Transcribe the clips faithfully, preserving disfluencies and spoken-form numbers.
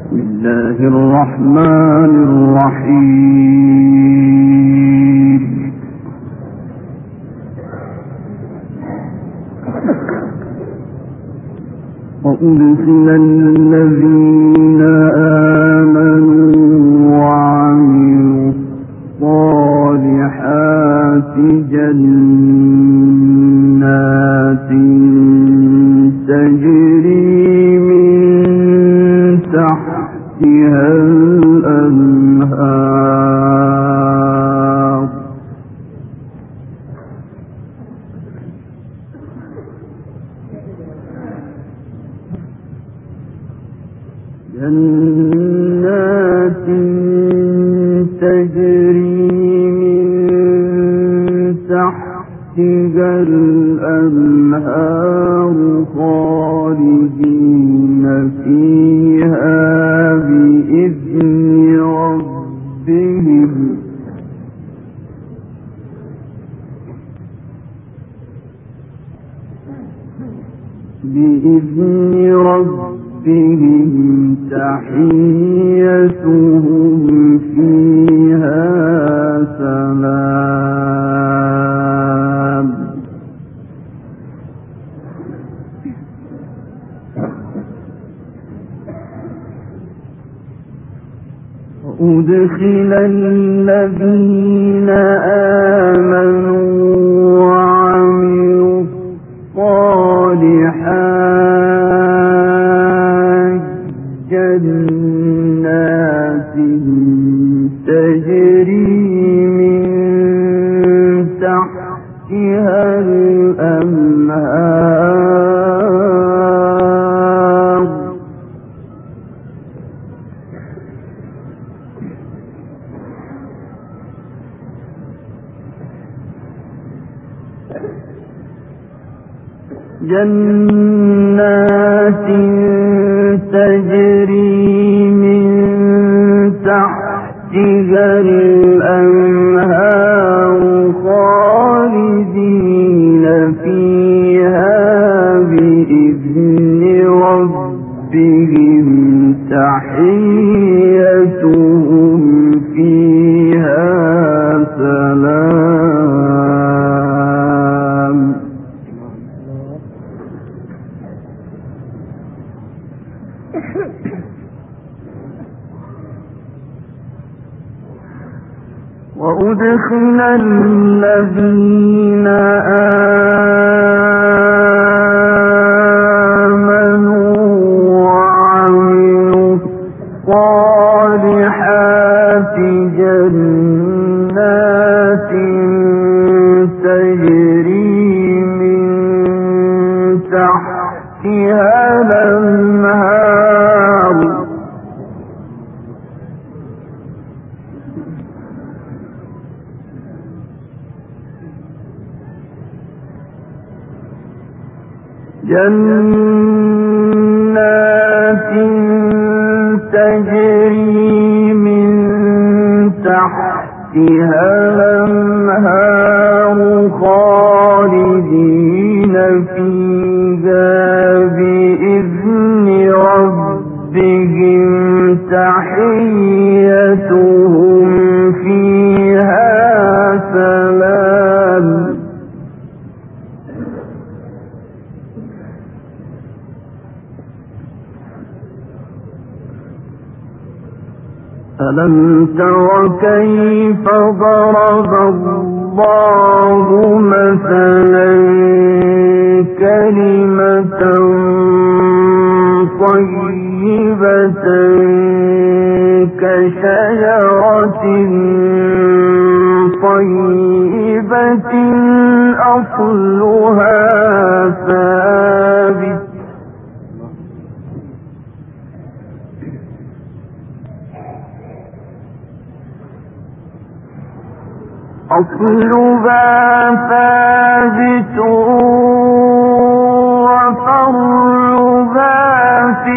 بسم الله الرحمن الرحيم. وأدخل الذين آمنوا وعملوا الصالحات جنات تجري من تحتها الأنهار جنات تجري من تحتها الأنهار خالدين فيها بإذن ربهم بإذن ربهم تحيتهم فيها سلام. وأدخل الذين آمنوا وعملوا الصالحات جنات تجري من تحتها الأنهار جنات تجري من تحتها الأنهار خالدين فيها بإذن ربهم تحيتهم فيها سلام. وأدخل الذين آمنوا وعملوا الصالحات جنات تجري من تحتها الأنهار جنات تجري من تحتها الأنهار خالدين فيها بإذن ربهم تحيتهم فيها سلام. ألم تر كيف ضرب الله مثلا كلمة طيبة كشجرة طيبة أصلها ثابت أصلها ثابت وفرعها في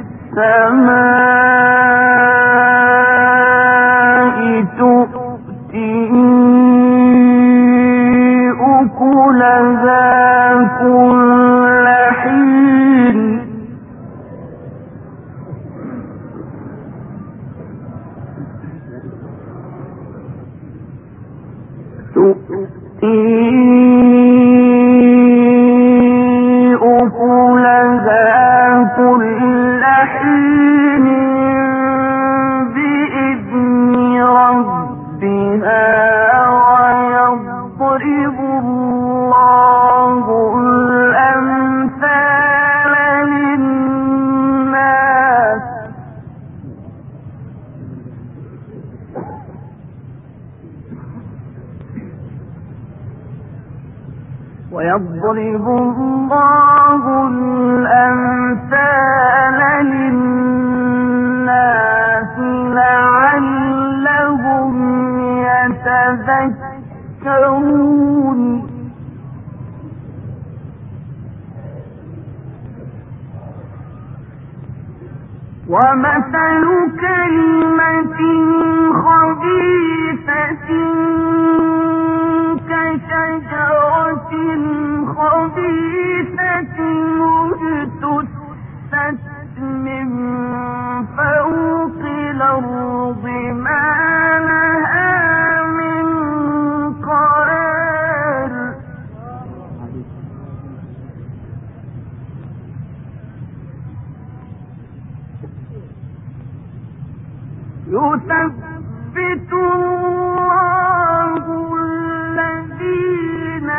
السماء تؤتي أكلها كل حين تؤتي أكلها كل حين بإذن ربها ويضرب الله الأمثال للناس ويضرب الله الأمثال للناس لعلهم يتذكرون ومثل كلمة خبيثة كشجرة خبيثة اجتثت من فوق الأرض ما لها من قرار يثبت الله الذين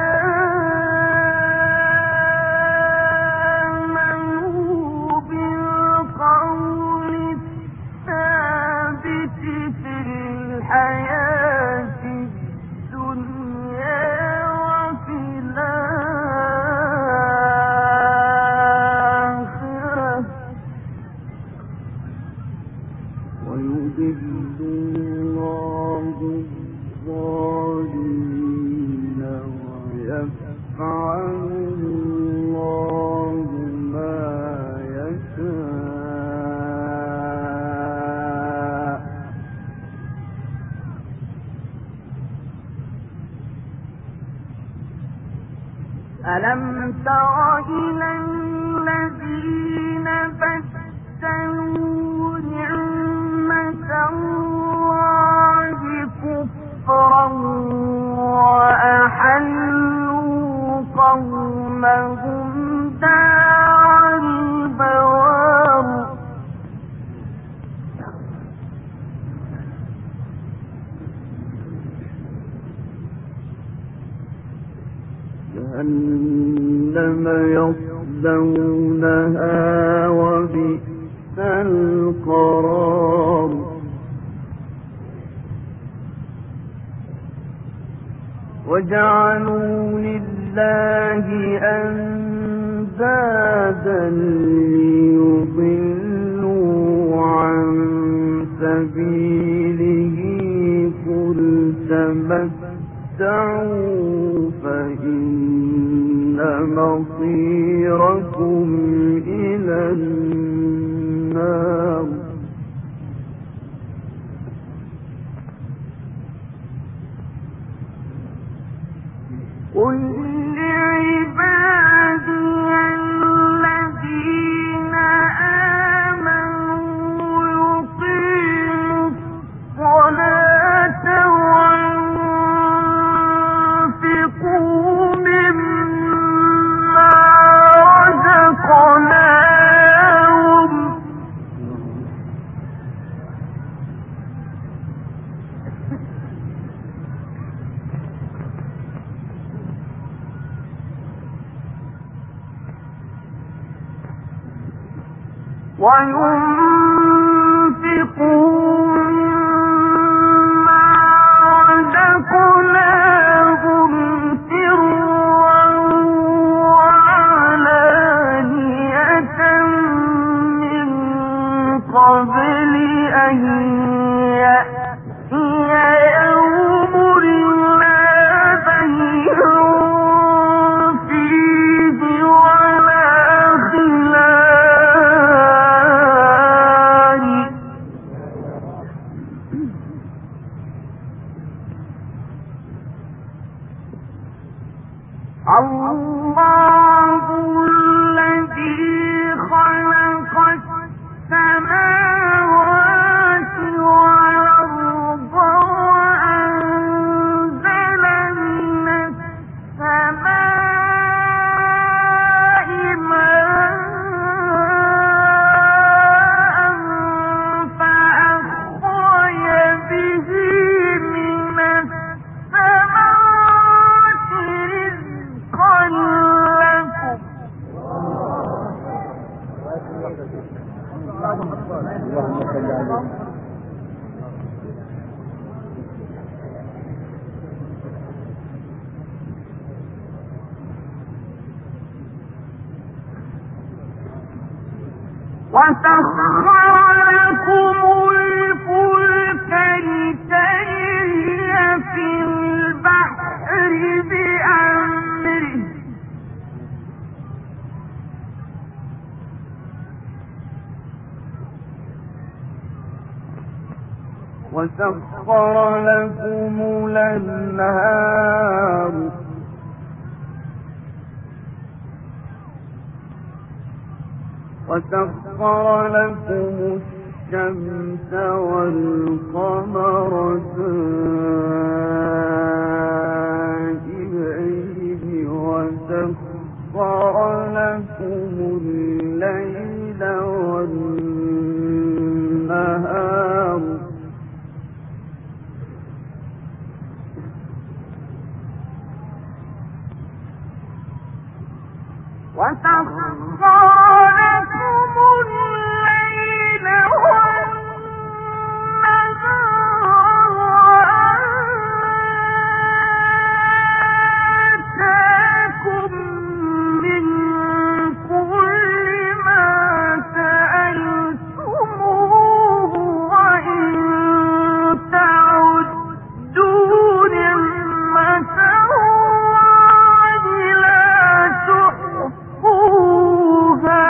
آمنوا بالقول الثابت في الحياة الدنيا وفي الآخرة ويضل الله الظالمين ويفعل الله ما يشاء ألم تر إلى الذين بدلوا نعمة الله كفرا وأحلوا قومهم دار البوار جهنم يصلونها وبئس القرار وجعلوا لله أندادا ليضلوا عن سبيله قل تمتعوا فإن مصيركم إلى النار قل لعبادي الذين آمنوا يقيموا الصلاة وينفقوا مما رزقناهم وينفقوا مما رزقناهم سرا وعلانية من قبل أن يأتي يوم لا بيع فيه ولا خلال الله الذي خلق السماوات والأرض اللهم صل عليه. وسخر لكم الفلك لتجري في البحر بأمره وسخر لكم الأنهار وسخر لكم الشمس والقمر دائبين وسخر لكم الليل والنهار وسخر لكم الليل والنهار وآتاكم من كل ما سألتموه وإن تعدوا نعمة الله لا تحصوها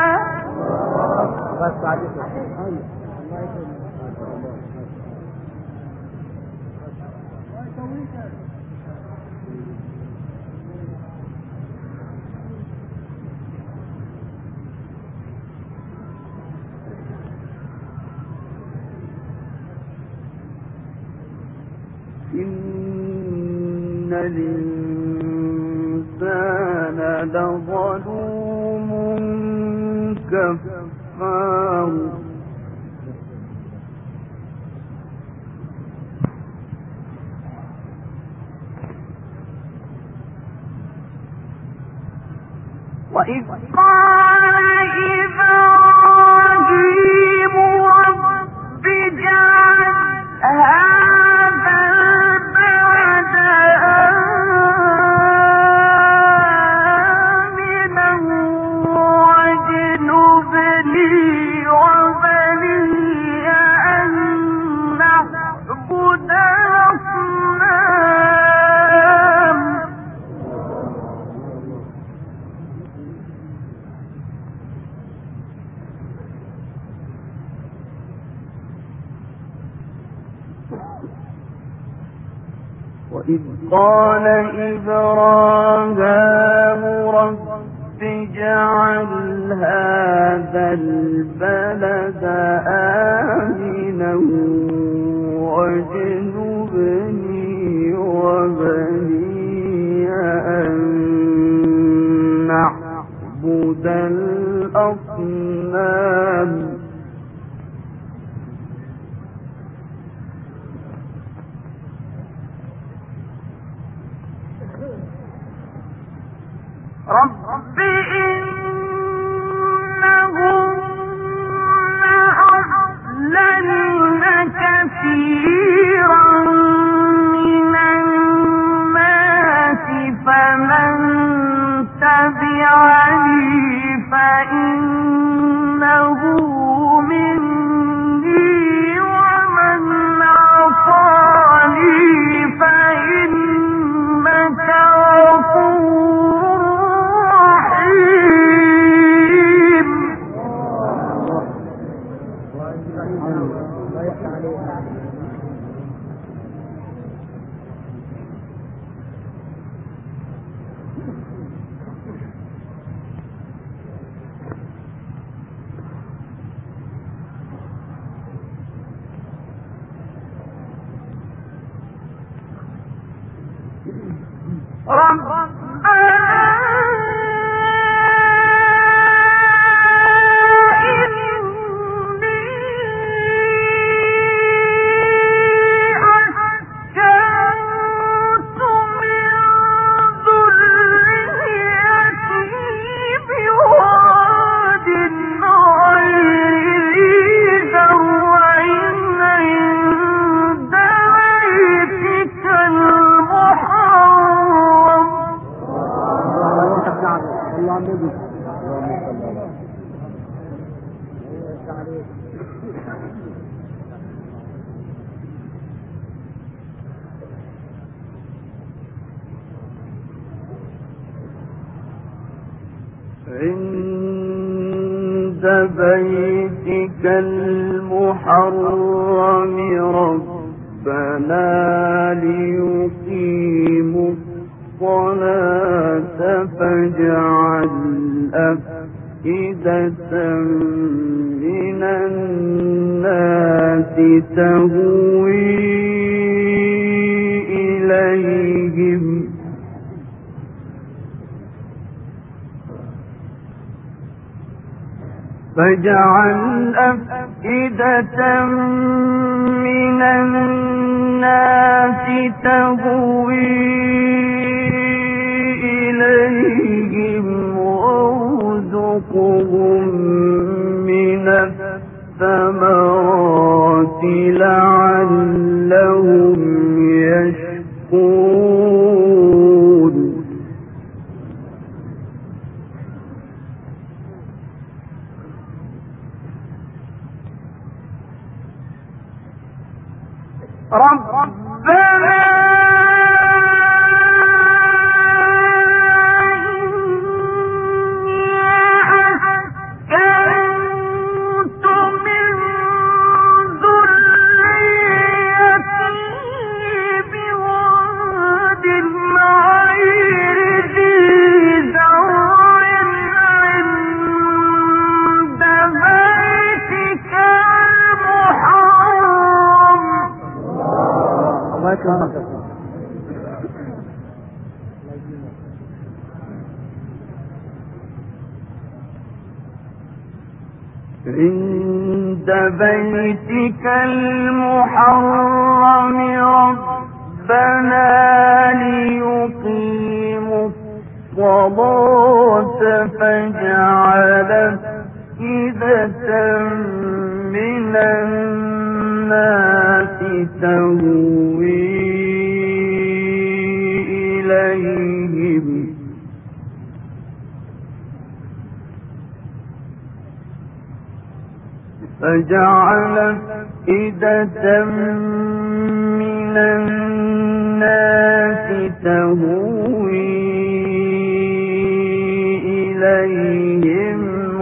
إن الإنسان لظلوم كفار وإذ قال إبراهيم رب اجعل هذا البلد آمنا واجنبني وبني أن نعبد الأصنام وإذ قال إبراهيم رب اجعل هذا البلد آمنا واجنبني وبني أن نعبد الأصنام رب إنهن أضللن كثيرا من الناس فمن تبعني فإنه مني ومن عصاني فإنك غفور غير النبي. عند بيتك المحرم ربنا ليقيموا الصلاة فاجعل أفئدة من الناس تهوي إليهم فاجعل أفئدة من الناس تهوي إليهم وارزقهم من الثمرات لعلهم يشكرون ربنا عند بيتك المحرم ربنا ليقيموا الصلاة فاجعل أفئدة من الناس تهوي إليهم فجعل أفئدة من الناس تهوي إليهم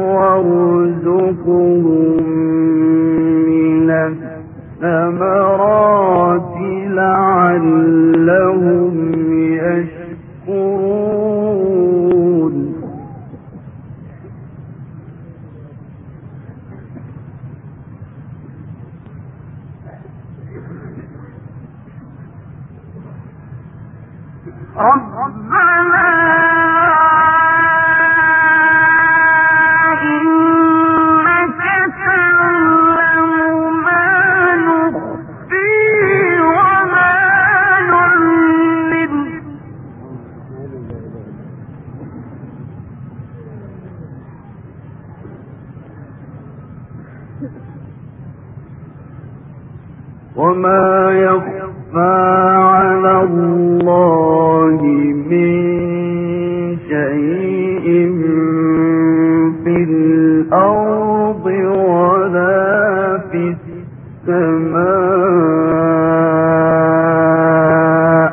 وارزقهم من الثمرات لعلهم يشكرون ربنا إنك تعلم ما نخفي وما نعلن وما يخفى على الله من شيء في الأرض ولا في السماء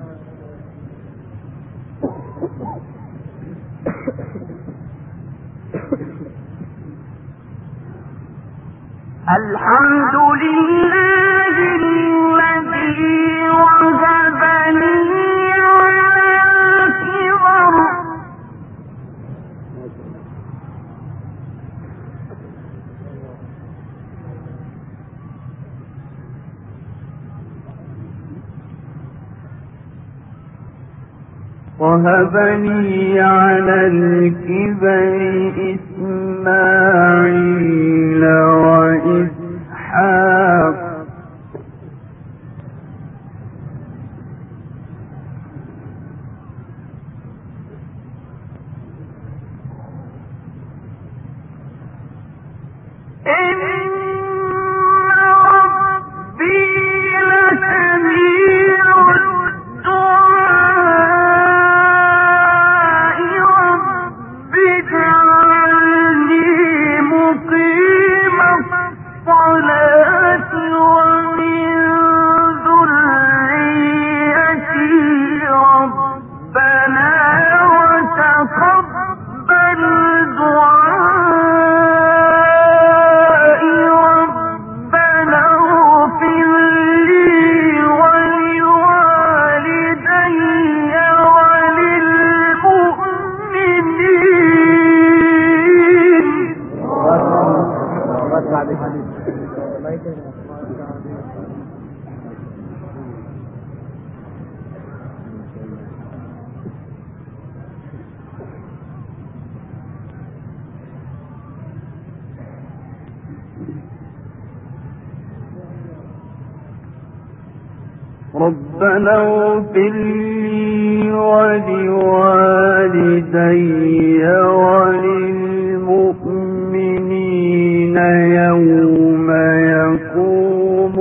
الحمد لله الذي وهب لي على الكبر وهب لي على الكبر إسماعيل وإسحاق إن ربي لسميع الدعاء رب ربنا اغفر لي ولوالدي وللمؤمنين يوم يقوم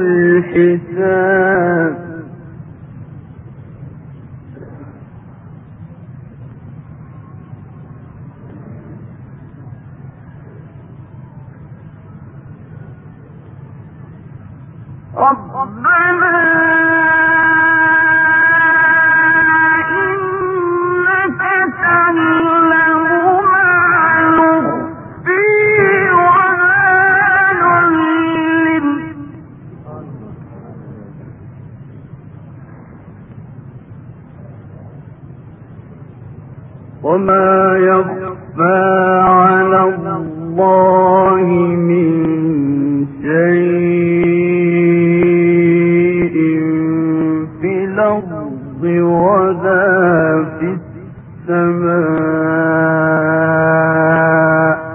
الحساب ربنا وما يخفى على الله من شيء في الأرض ولا في السماء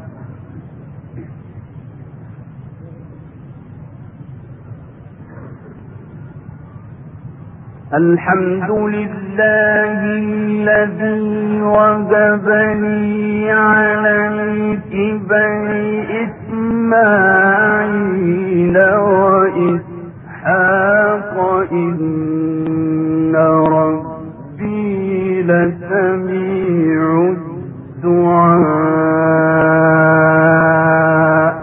الحمد لله الذي وهبني على الكبر إسماعيل وإسحاق إن ربي لسميع الدعاء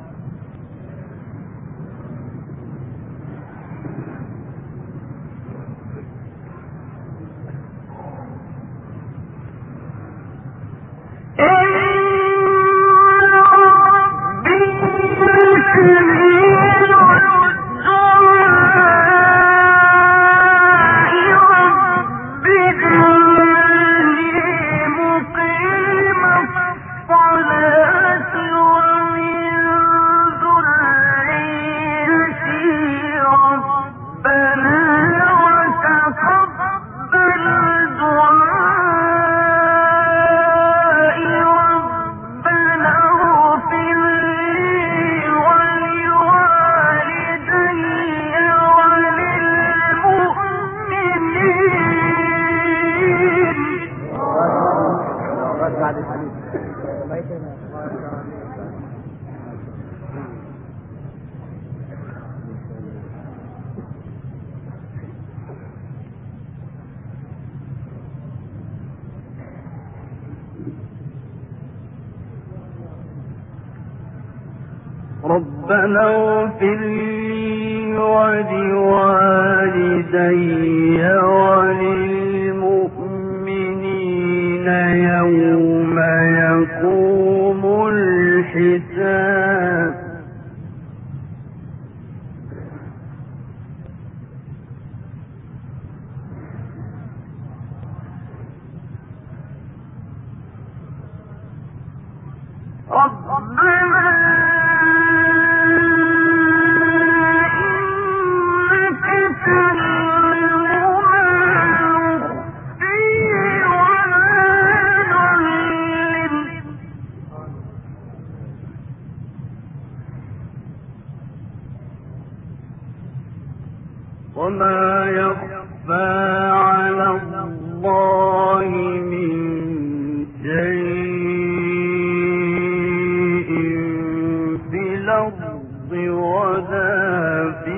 ربنا اغفر لي ولوالدي وللمؤمنين يوم يقوم الحساب ربنا وما يخفى على الله من شيء في الأرض ولا في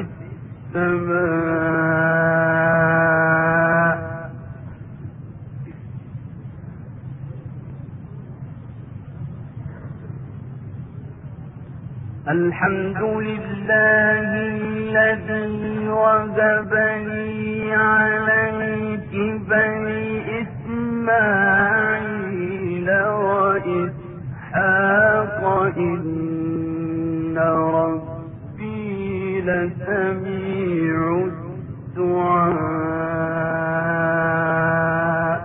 السماء الحمد لله الذي وهبني على الكبر إسماعيل وإسحاق إن ربي لسميع الدعاء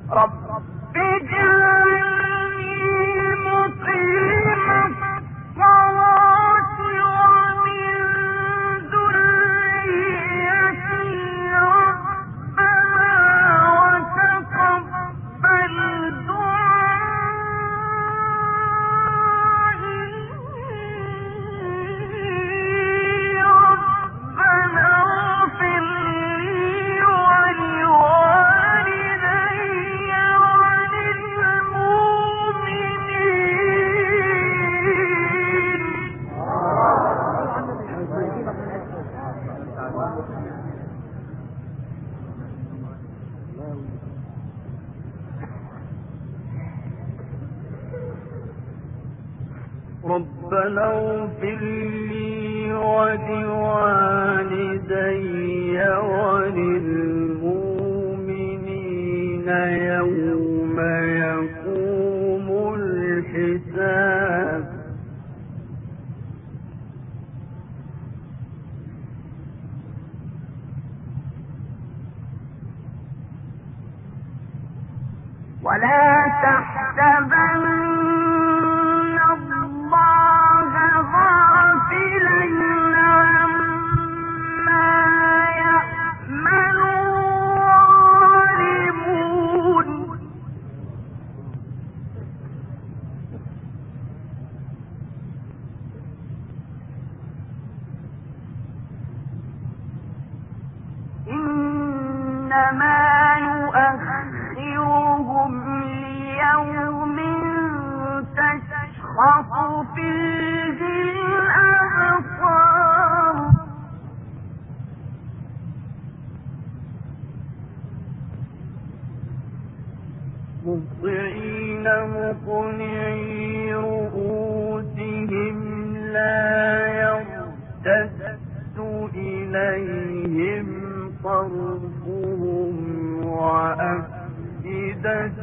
ربنا اغفر لي ولوالدي وللمؤمنين يوم يقوم الحساب ولا تحسبن الله غافلا عما يعمل الظالمون إنما يؤخرهم ليوم تشخص فيه الأبصار مهطعين مقنعي رؤوسهم لا يرتد إليهم طرفهم وأفئدتهم